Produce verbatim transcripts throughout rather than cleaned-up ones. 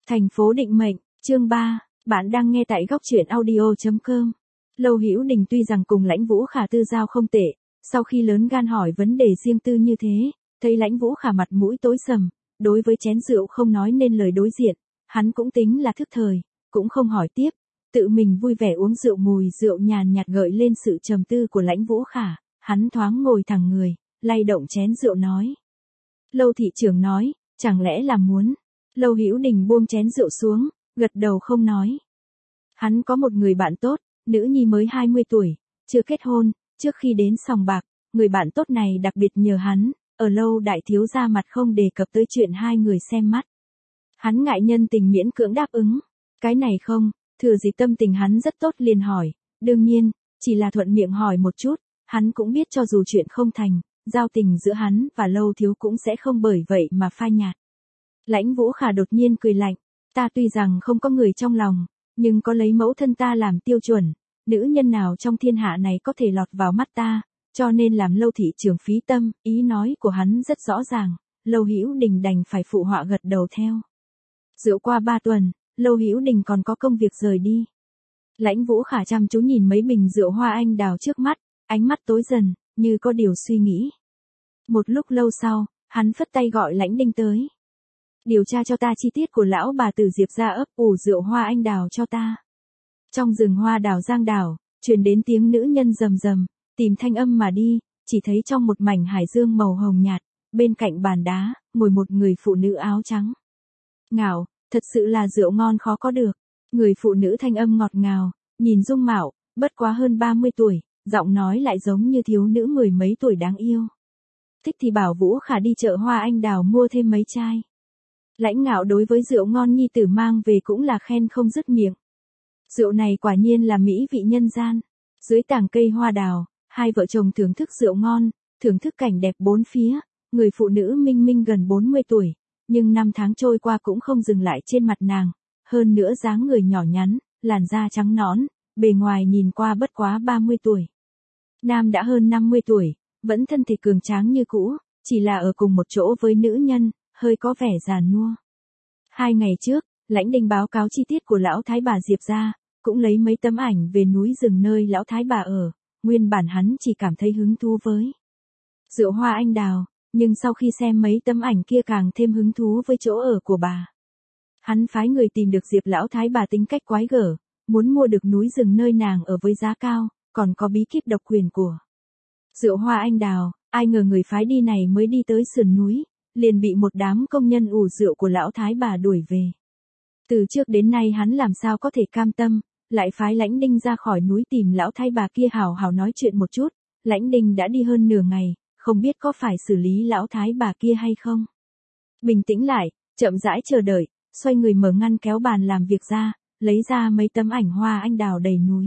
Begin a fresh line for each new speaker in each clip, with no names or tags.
Thành phố định mệnh, chương ba, bạn đang nghe tại góc truyện audio chấm com. Lâu Hữu Đình tuy rằng cùng Lãnh Vũ Khả tư giao không tệ, sau khi lớn gan hỏi vấn đề riêng tư như thế, thấy Lãnh Vũ Khả mặt mũi tối sầm, đối với chén rượu không nói nên lời đối diện, hắn cũng tính là thức thời, cũng không hỏi tiếp, tự mình vui vẻ uống rượu, mùi rượu nhàn nhạt gợi lên sự trầm tư của Lãnh Vũ Khả, hắn thoáng ngồi thẳng người, lay động chén rượu nói. Lâu thị trưởng nói, chẳng lẽ là muốn. Lâu Hữu Đình buông chén rượu xuống, gật đầu không nói. Hắn có một người bạn tốt, nữ nhi mới hai mươi tuổi, chưa kết hôn, trước khi đến sòng bạc, người bạn tốt này đặc biệt nhờ hắn, ở Lâu đại thiếu gia mặt không đề cập tới chuyện hai người xem mắt. Hắn ngại nhân tình miễn cưỡng đáp ứng, cái này không, thừa dịp tâm tình hắn rất tốt liền hỏi, đương nhiên, chỉ là thuận miệng hỏi một chút, hắn cũng biết cho dù chuyện không thành, giao tình giữa hắn và Lâu thiếu cũng sẽ không bởi vậy mà phai nhạt. Lãnh Vũ Khả đột nhiên cười lạnh, ta tuy rằng không có người trong lòng, nhưng có lấy mẫu thân ta làm tiêu chuẩn, nữ nhân nào trong thiên hạ này có thể lọt vào mắt ta, cho nên làm Lâu thị trưởng phí tâm, ý nói của hắn rất rõ ràng, Lâu Hữu Đình đành phải phụ họa gật đầu theo. Rượu qua ba tuần, Lâu Hữu Đình còn có công việc rời đi. Lãnh Vũ Khả chăm chú nhìn mấy bình rượu hoa anh đào trước mắt, ánh mắt tối dần, như có điều suy nghĩ. Một lúc lâu sau, hắn phất tay gọi Lãnh Đinh tới. Điều tra cho ta chi tiết của lão bà tử Diệp gia ấp ủ rượu hoa anh đào cho ta. Trong rừng hoa đào giang đảo, truyền đến tiếng nữ nhân rầm rầm, tìm thanh âm mà đi, chỉ thấy trong một mảnh hải dương màu hồng nhạt, bên cạnh bàn đá, ngồi một người phụ nữ áo trắng. Ngạo, thật sự là rượu ngon khó có được. Người phụ nữ thanh âm ngọt ngào, nhìn dung mạo, bất quá hơn ba mươi tuổi, giọng nói lại giống như thiếu nữ mười mấy tuổi đáng yêu. Thích thì bảo Vũ Khả đi chợ hoa anh đào mua thêm mấy chai. Lãnh Ngạo đối với rượu ngon nhi tử mang về cũng là khen không dứt miệng. Rượu này quả nhiên là mỹ vị nhân gian. Dưới tàng cây hoa đào, hai vợ chồng thưởng thức rượu ngon, thưởng thức cảnh đẹp bốn phía, người phụ nữ minh minh gần bốn mươi tuổi, nhưng năm tháng trôi qua cũng không dừng lại trên mặt nàng, hơn nữa dáng người nhỏ nhắn, làn da trắng nõn, bề ngoài nhìn qua bất quá ba mươi tuổi. Nam đã hơn năm mươi tuổi, vẫn thân thể cường tráng như cũ, chỉ là ở cùng một chỗ với nữ nhân, hơi có vẻ già nua. Hai ngày trước, Lãnh Đinh báo cáo chi tiết của lão thái bà Diệp gia, cũng lấy mấy tấm ảnh về núi rừng nơi lão thái bà ở, nguyên bản hắn chỉ cảm thấy hứng thú với rượu hoa anh đào, nhưng sau khi xem mấy tấm ảnh kia càng thêm hứng thú với chỗ ở của bà. Hắn phái người tìm được Diệp lão thái bà tính cách quái gở, muốn mua được núi rừng nơi nàng ở với giá cao, còn có bí kíp độc quyền của rượu hoa anh đào, ai ngờ người phái đi này mới đi tới sườn núi, liền bị một đám công nhân ủ rượu của lão thái bà đuổi về. Từ trước đến nay hắn làm sao có thể cam tâm, lại phái Lãnh Đinh ra khỏi núi tìm lão thái bà kia hào hào nói chuyện một chút, Lãnh Đinh đã đi hơn nửa ngày, không biết có phải xử lý lão thái bà kia hay không. Bình tĩnh lại, chậm rãi chờ đợi, xoay người mở ngăn kéo bàn làm việc ra, lấy ra mấy tấm ảnh hoa anh đào đầy núi.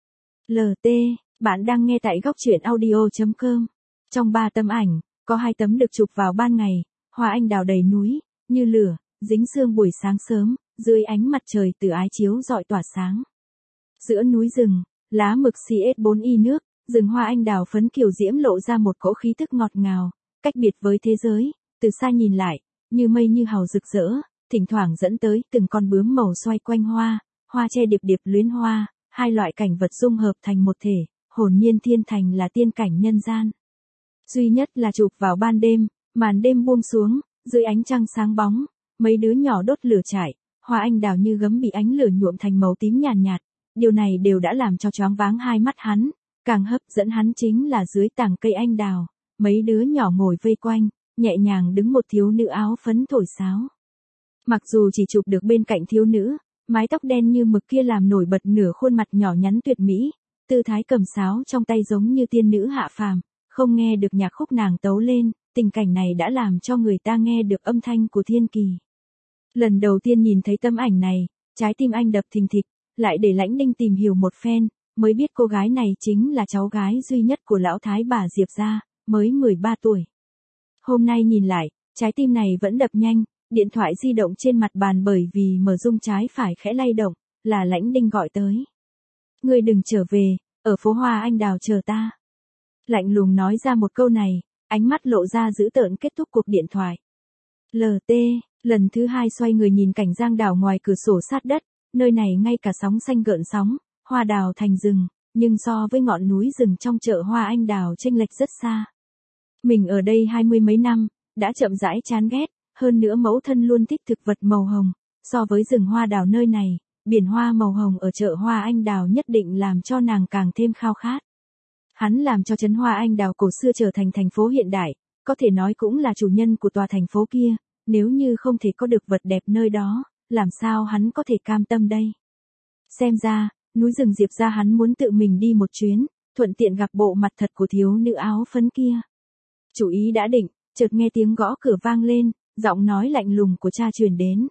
lờ tê, bạn đang nghe tại góc truyện audio chấm com. Trong ba tấm ảnh, có hai tấm được chụp vào ban ngày, hoa anh đào đầy núi, như lửa, dính sương buổi sáng sớm, dưới ánh mặt trời từ ái chiếu rọi tỏa sáng. Giữa núi rừng, lá mực xê ét bốn y nước, rừng hoa anh đào phấn kiều diễm lộ ra một cỗ khí tức ngọt ngào, cách biệt với thế giới, từ xa nhìn lại, như mây như hào rực rỡ, thỉnh thoảng dẫn tới từng con bướm màu xoay quanh hoa, hoa che điệp điệp luyến hoa, hai loại cảnh vật dung hợp thành một thể, hồn nhiên thiên thành là tiên cảnh nhân gian. Duy nhất là chụp vào ban đêm, màn đêm buông xuống, dưới ánh trăng sáng bóng, mấy đứa nhỏ đốt lửa trại, hoa anh đào như gấm bị ánh lửa nhuộm thành màu tím nhàn nhạt, nhạt, điều này đều đã làm cho choáng váng hai mắt hắn, càng hấp dẫn hắn chính là dưới tàng cây anh đào, mấy đứa nhỏ ngồi vây quanh, nhẹ nhàng đứng một thiếu nữ áo phấn thổi sáo. Mặc dù chỉ chụp được bên cạnh thiếu nữ, mái tóc đen như mực kia làm nổi bật nửa khuôn mặt nhỏ nhắn tuyệt mỹ, tư thái cầm sáo trong tay giống như tiên nữ hạ phàm, không nghe được nhạc khúc nàng tấu lên, tình cảnh này đã làm cho người ta nghe được âm thanh của thiên kỳ. Lần đầu tiên nhìn thấy tấm ảnh này, trái tim anh đập thình thịch, lại để Lãnh Đinh tìm hiểu một phen, mới biết cô gái này chính là cháu gái duy nhất của lão thái bà Diệp gia, mới mười ba tuổi. Hôm nay nhìn lại, trái tim này vẫn đập nhanh, điện thoại di động trên mặt bàn bởi vì mở rung trái phải khẽ lay động, là Lãnh Đinh gọi tới. Ngươi đừng trở về, ở phố hoa anh đào chờ ta. Lạnh lùng nói ra một câu này, ánh mắt lộ ra dữ tợn kết thúc cuộc điện thoại. lờ tê, Lần thứ hai xoay người nhìn cảnh giang đảo ngoài cửa sổ sát đất, nơi này ngay cả sóng xanh gợn sóng, hoa đào thành rừng, nhưng so với ngọn núi rừng trong chợ hoa anh đào chênh lệch rất xa. Mình ở đây hai mươi mấy năm, đã chậm rãi chán ghét, hơn nữa mẫu thân luôn thích thực vật màu hồng, so với rừng hoa đào nơi này, biển hoa màu hồng ở chợ hoa anh đào nhất định làm cho nàng càng thêm khao khát. Hắn làm cho trấn hoa anh đào cổ xưa trở thành thành phố hiện đại, có thể nói cũng là chủ nhân của tòa thành phố kia, nếu như không thể có được vật đẹp nơi đó, làm sao hắn có thể cam tâm đây? Xem ra, núi rừng Diệp ra hắn muốn tự mình đi một chuyến, thuận tiện gặp bộ mặt thật của thiếu nữ áo phấn kia. Chủ ý đã định, chợt nghe tiếng gõ cửa vang lên, giọng nói lạnh lùng của cha truyền đến.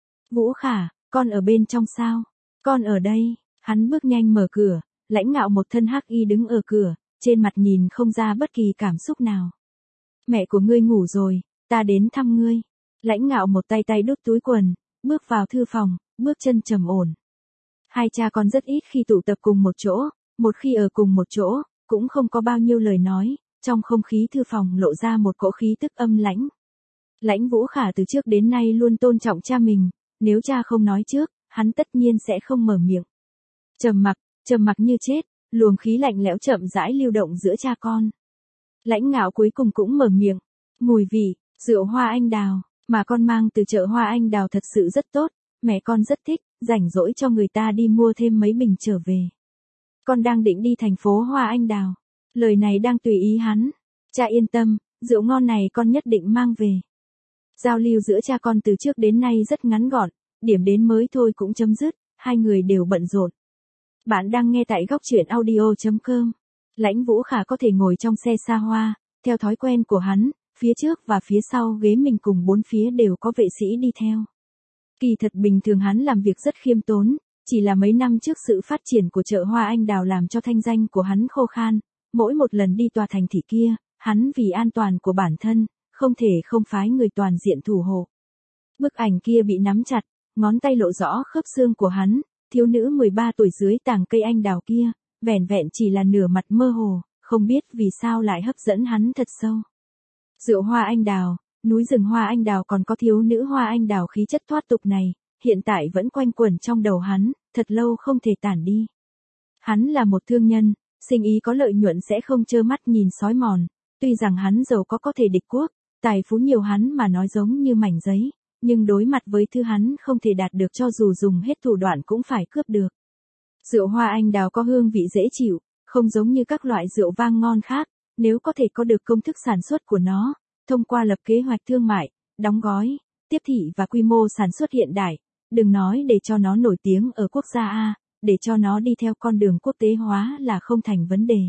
Vũ Khả, con ở bên trong sao? Con ở đây. Hắn bước nhanh mở cửa, lãnh ngạo một thân hắc y đứng ở cửa, trên mặt nhìn không ra bất kỳ cảm xúc nào. Mẹ của ngươi ngủ rồi, ta đến thăm ngươi. Lãnh ngạo một tay tay đút túi quần, bước vào thư phòng, bước chân trầm ổn. Hai cha con rất ít khi tụ tập cùng một chỗ, một khi ở cùng một chỗ, cũng không có bao nhiêu lời nói, trong không khí thư phòng lộ ra một cỗ khí tức âm lãnh. Lãnh Vũ Khả từ trước đến nay luôn tôn trọng cha mình, nếu cha không nói trước, hắn tất nhiên sẽ không mở miệng. Trầm mặc, trầm mặc như chết, luồng khí lạnh lẽo chậm rãi lưu động giữa cha con. Lãnh Ngạo cuối cùng cũng mở miệng, mùi vị, rượu hoa anh đào, mà con mang từ chợ hoa anh đào thật sự rất tốt, mẹ con rất thích, rảnh rỗi cho người ta đi mua thêm mấy bình trở về. Con đang định đi thành phố hoa anh đào. Lời này đang tùy ý hắn. Cha yên tâm, rượu ngon này con nhất định mang về. Giao lưu giữa cha con từ trước đến nay rất ngắn gọn, điểm đến mới thôi cũng chấm dứt, hai người đều bận rộn. Bạn đang nghe tại góc truyện audio chấm com. Lãnh Vũ Khả có thể ngồi trong xe xa hoa, theo thói quen của hắn, phía trước và phía sau ghế mình cùng bốn phía đều có vệ sĩ đi theo. Kỳ thật bình thường hắn làm việc rất khiêm tốn, chỉ là mấy năm trước sự phát triển của chợ hoa anh đào làm cho thanh danh của hắn khô khan, mỗi một lần đi tòa thành thị kia, hắn vì an toàn của bản thân, không thể không phái người toàn diện thủ hộ. Bức ảnh kia bị nắm chặt, ngón tay lộ rõ khớp xương của hắn, thiếu nữ mười ba tuổi dưới tàng cây anh đào kia, vẻn vẹn chỉ là nửa mặt mơ hồ, không biết vì sao lại hấp dẫn hắn thật sâu. Rượu hoa anh đào, núi rừng hoa anh đào còn có thiếu nữ hoa anh đào khí chất thoát tục này, hiện tại vẫn quanh quẩn trong đầu hắn, thật lâu không thể tản đi. Hắn là một thương nhân, sinh ý có lợi nhuận sẽ không trơ mắt nhìn sói mòn, tuy rằng hắn giàu có có thể địch quốc, tài phú nhiều hắn mà nói giống như mảnh giấy, nhưng đối mặt với thứ hắn không thể đạt được cho dù dùng hết thủ đoạn cũng phải cướp được. Rượu hoa anh đào có hương vị dễ chịu, không giống như các loại rượu vang ngon khác, nếu có thể có được công thức sản xuất của nó, thông qua lập kế hoạch thương mại, đóng gói, tiếp thị và quy mô sản xuất hiện đại, đừng nói để cho nó nổi tiếng ở quốc gia A, để cho nó đi theo con đường quốc tế hóa là không thành vấn đề.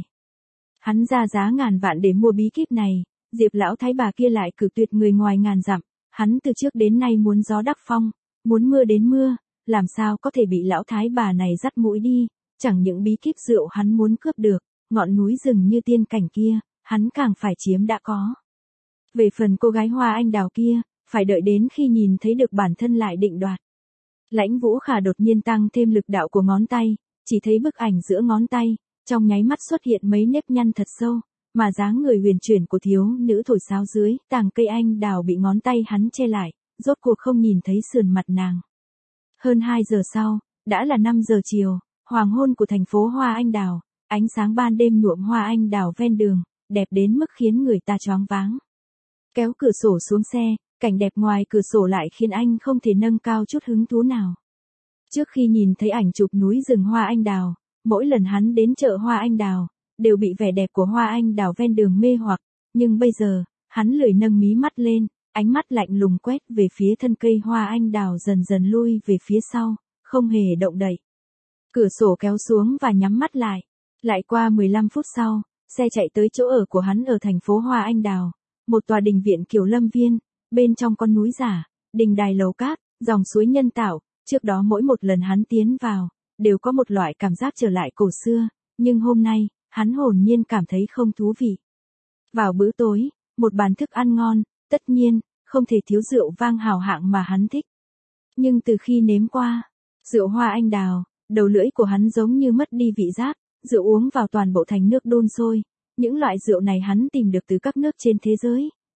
Hắn ra giá ngàn vạn để mua bí kíp này, Diệp lão thái bà kia lại cử tuyệt người ngoài ngàn dặm, hắn từ trước đến nay muốn gió đắc phong, muốn mưa đến mưa, làm sao có thể bị lão thái bà này dắt mũi đi, chẳng những bí kíp rượu hắn muốn cướp được, ngọn núi rừng như tiên cảnh kia, hắn càng phải chiếm đã có. Về phần cô gái hoa anh đào kia, phải đợi đến khi nhìn thấy được bản thân lại định đoạt. Lãnh Vũ Khả đột nhiên tăng thêm lực đạo của ngón tay, chỉ thấy bức ảnh giữa ngón tay, trong nháy mắt xuất hiện mấy nếp nhăn thật sâu, mà dáng người huyền chuyển của thiếu nữ thổi sáo dưới tàng cây anh đào bị ngón tay hắn che lại, rốt cuộc không nhìn thấy sườn mặt nàng. Hơn hai giờ sau, đã là năm giờ chiều, hoàng hôn của thành phố hoa anh đào, ánh sáng ban đêm nhuộm hoa anh đào ven đường, đẹp đến mức khiến người ta choáng váng. Kéo cửa sổ xuống xe, cảnh đẹp ngoài cửa sổ lại khiến anh không thể nâng cao chút hứng thú nào. Trước khi nhìn thấy ảnh chụp núi rừng hoa anh đào, mỗi lần hắn đến chợ hoa anh đào, đều bị vẻ đẹp của hoa anh đào ven đường mê hoặc, nhưng bây giờ, hắn lười nâng mí mắt lên, ánh mắt lạnh lùng quét về phía thân cây hoa anh đào dần dần lui về phía sau, không hề động đậy. Cửa sổ kéo xuống và nhắm mắt lại. Lại qua mười lăm phút sau, xe chạy tới chỗ ở của hắn ở thành phố Hoa Anh Đào, một tòa đình viện kiểu lâm viên, bên trong con núi giả, đình đài lầu cát, dòng suối nhân tạo, trước đó mỗi một lần hắn tiến vào, đều có một loại cảm giác trở lại cổ xưa, nhưng hôm nay, hắn hồn nhiên cảm thấy không thú vị. Vào bữa tối, một bàn thức ăn ngon, tất nhiên, không thể thiếu rượu vang hào hạng mà hắn thích. Nhưng từ khi nếm qua, rượu hoa anh đào, đầu lưỡi của hắn giống như mất đi vị giác, rượu uống vào toàn bộ thành nước đun sôi, những loại rượu này hắn tìm được từ các nước trên thế giới,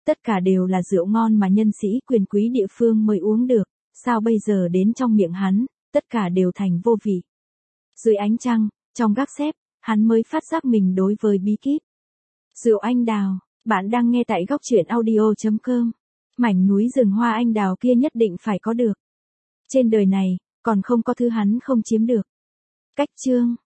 tất cả đều là rượu ngon mà nhân sĩ quyền quý địa phương mới uống được, sao bây giờ đến trong miệng hắn, tất cả đều thành vô vị. Dưới ánh trăng, trong gác xếp, hắn mới phát giác mình đối với bí kíp. Rượu anh đào, bạn đang nghe tại góc truyện audio chấm com. Mảnh núi rừng hoa anh đào kia nhất định phải có được. Trên đời này, còn không có thứ hắn không chiếm được. Cách chương